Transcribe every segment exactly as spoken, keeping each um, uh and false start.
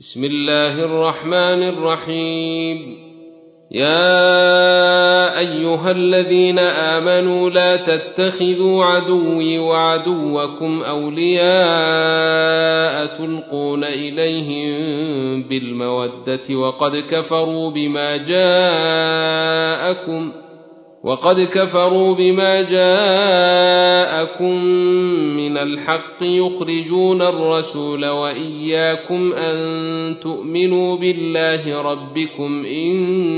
بسم الله الرحمن الرحيم. يا أيها الذين آمنوا لا تتخذوا عدوي وعدوكم أولياء تلقون إليهم بالمودة وقد كفروا بما جاءكم وقد كفروا بما جاءكم من الحق يخرجون الرسول وإياكم أن تؤمنوا بالله ربكم إن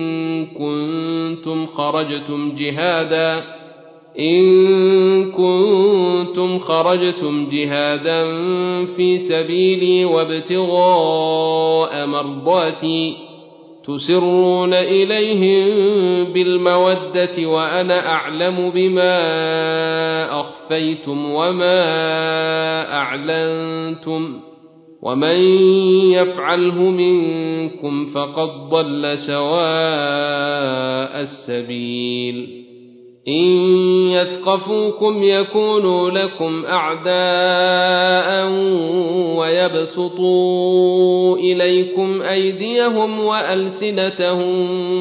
كنتم خرجتم جهادا إن كنتم خرجتم جهادا في سبيلي وابتغاء مرضاتي تسرون إليهم بالمودة وأنا أعلم بما أخفيتم وما أعلنتم ومن يفعله منكم فقد ضل سواء السبيل. إن يثقفوكم يكونوا لكم أعداء ويبسطوا إليكم أيديهم وألسنتهم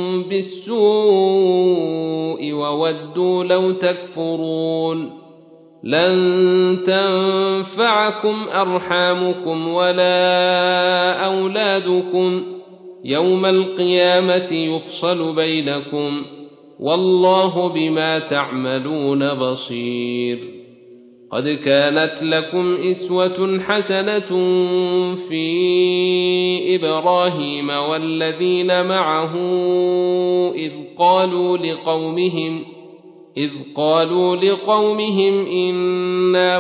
بالسوء وودوا لو تكفرون. لن تنفعكم أرحامكم ولا أولادكم يوم القيامة يفصل بينكم والله بما تعملون بصير. قد كانت لكم إسوة حسنة في إبراهيم والذين معه إذ قالوا لقومهم إذ قالوا لقومهم إنا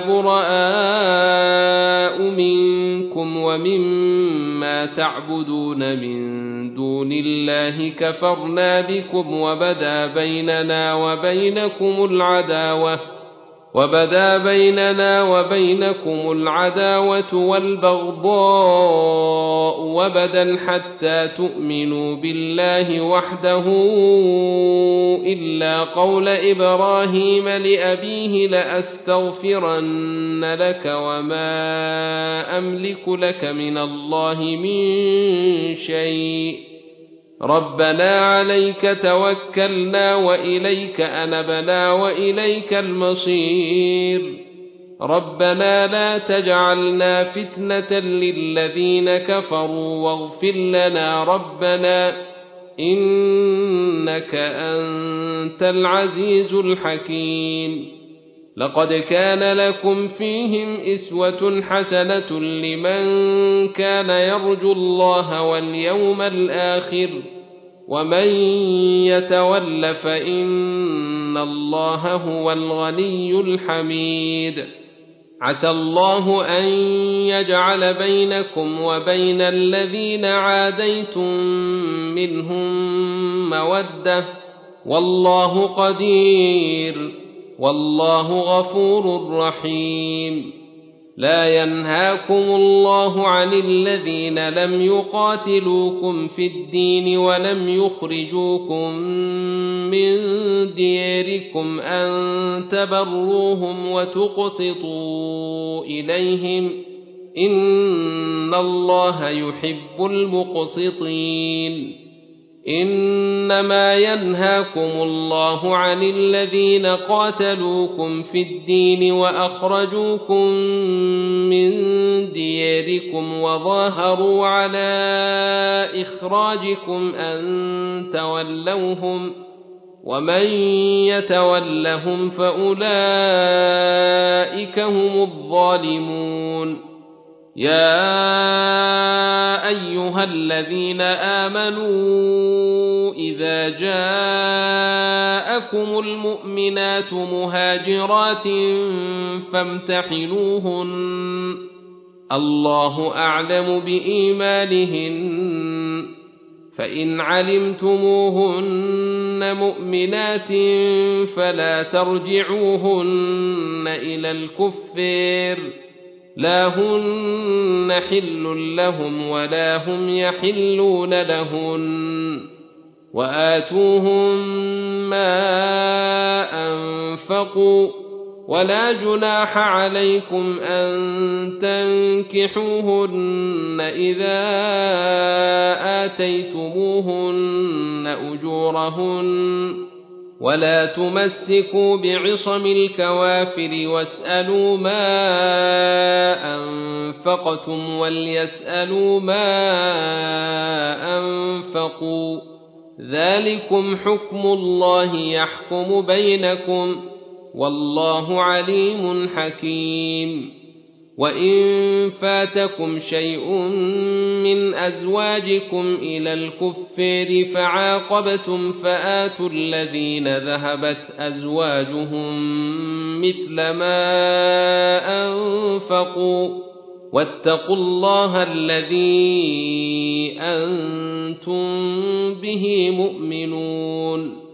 براء منكم ومما تعبدون من دون الله كفرنا بكم وبدا بيننا وبينكم العداوة وبدا بيننا وبينكم العداوة والبغضاء وبدا حتى تؤمنوا بالله وحده إلا قول إبراهيم لأبيه لأستغفرن لك وما أملك لك من الله من شيء ربنا عليك توكلنا وإليك أنبنا وإليك المصير. ربنا لا تجعلنا فتنة للذين كفروا واغفر لنا ربنا إنك أنت العزيز الحكيم. لقد كان لكم فيهم إسوة حسنة لمن كان يرجو الله واليوم الآخر ومن يتول فإن الله هو الغني الحميد. عسى الله أن يجعل بينكم وبين الذين عاديتم منهم مودة والله قدير والله غفور رحيم. لا ينهاكم الله عن الذين لم يقاتلوكم في الدين ولم يخرجوكم من دياركم أن تبروهم وتقسطوا إليهم إن الله يحب المقسطين. إنما ينهاكم الله عن الذين قاتلوكم في الدين وأخرجوكم من دياركم وظاهروا على إخراجكم أن تولوهم ومن يتولهم فأولئك هم الظالمون. يا أيها الذين آمنوا إذا جاءكم المؤمنات مهاجرات فامتحنوهن الله أعلم بإيمانهن فإن علمتموهن مؤمنات فلا ترجعوهن إلى الكفار لا هن حل لهم ولا هم يحلون لهن وآتوهم ما أنفقوا ولا جناح عليكم أن تنكحوهن إذا آتيتموهن أجورهن ولا تمسكوا بعصم الكوافر واسألوا ما أنفقتم وليسألوا ما أنفقوا ذلكم حكم الله يحكم بينكم والله عليم حكيم وإن فاتكم شيء من أزواجكم إلى الكفار فعاقبتم فآتوا الذين ذهبت أزواجهم مثل ما أنفقوا واتقوا الله الذي أنتم به مؤمنون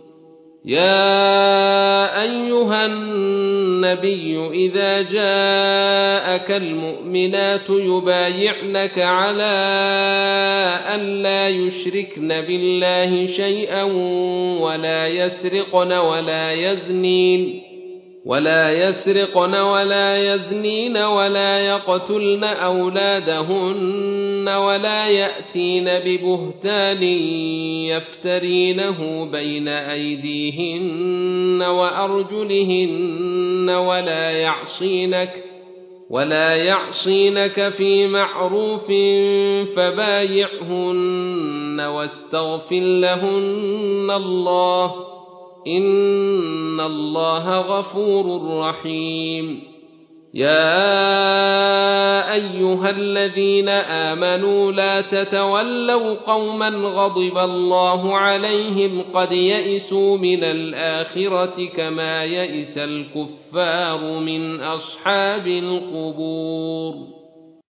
يا أيها النبي إذا جاءك المؤمنات يبايعنك على أن لا يشركن بالله شيئا ولا يسرقن ولا يزنين ولا يسرقن ولا يزنين ولا يقتلن أولادهن ولا يأتين ببهتان يفترينه بين أيديهن وأرجلهن ولا يعصينك ولا يعصينك في معروف فبايعهن واستغفر لهن الله إن الله غفور رحيم يا أيها الذين آمنوا لا تتولوا قوما غضب الله عليهم قد يئسوا من الآخرة كما يئس الكفار من أصحاب القبور